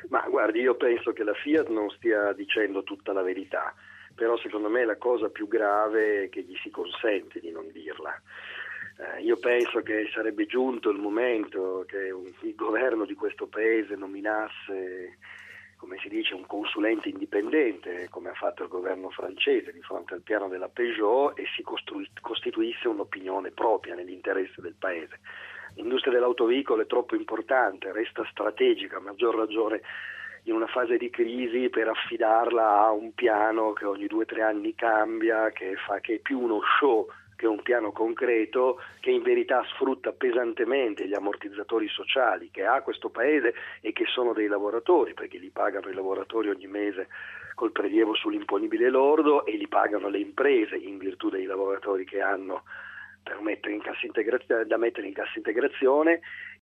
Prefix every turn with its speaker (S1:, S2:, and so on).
S1: Ma guardi, io penso che la Fiat non stia dicendo tutta la verità, però secondo me la cosa più grave è che gli si consente di non dirla. Io penso che sarebbe giunto il momento che il governo di questo paese nominasse, come si dice, un consulente indipendente, come ha fatto il governo francese di fronte al piano della Peugeot, e si costituisse un'opinione propria nell'interesse del paese. L'industria dell'autovicolo è troppo importante, resta strategica, a maggior ragione in una fase di crisi, per affidarla a un piano che ogni 2 o 3 anni cambia, che è più uno show che un piano concreto, che in verità sfrutta pesantemente gli ammortizzatori sociali che ha questo paese e che sono dei lavoratori, perché li pagano i lavoratori ogni mese col prelievo sull'imponibile lordo e li pagano le imprese in virtù dei lavoratori che hanno da mettere in cassa integrazione,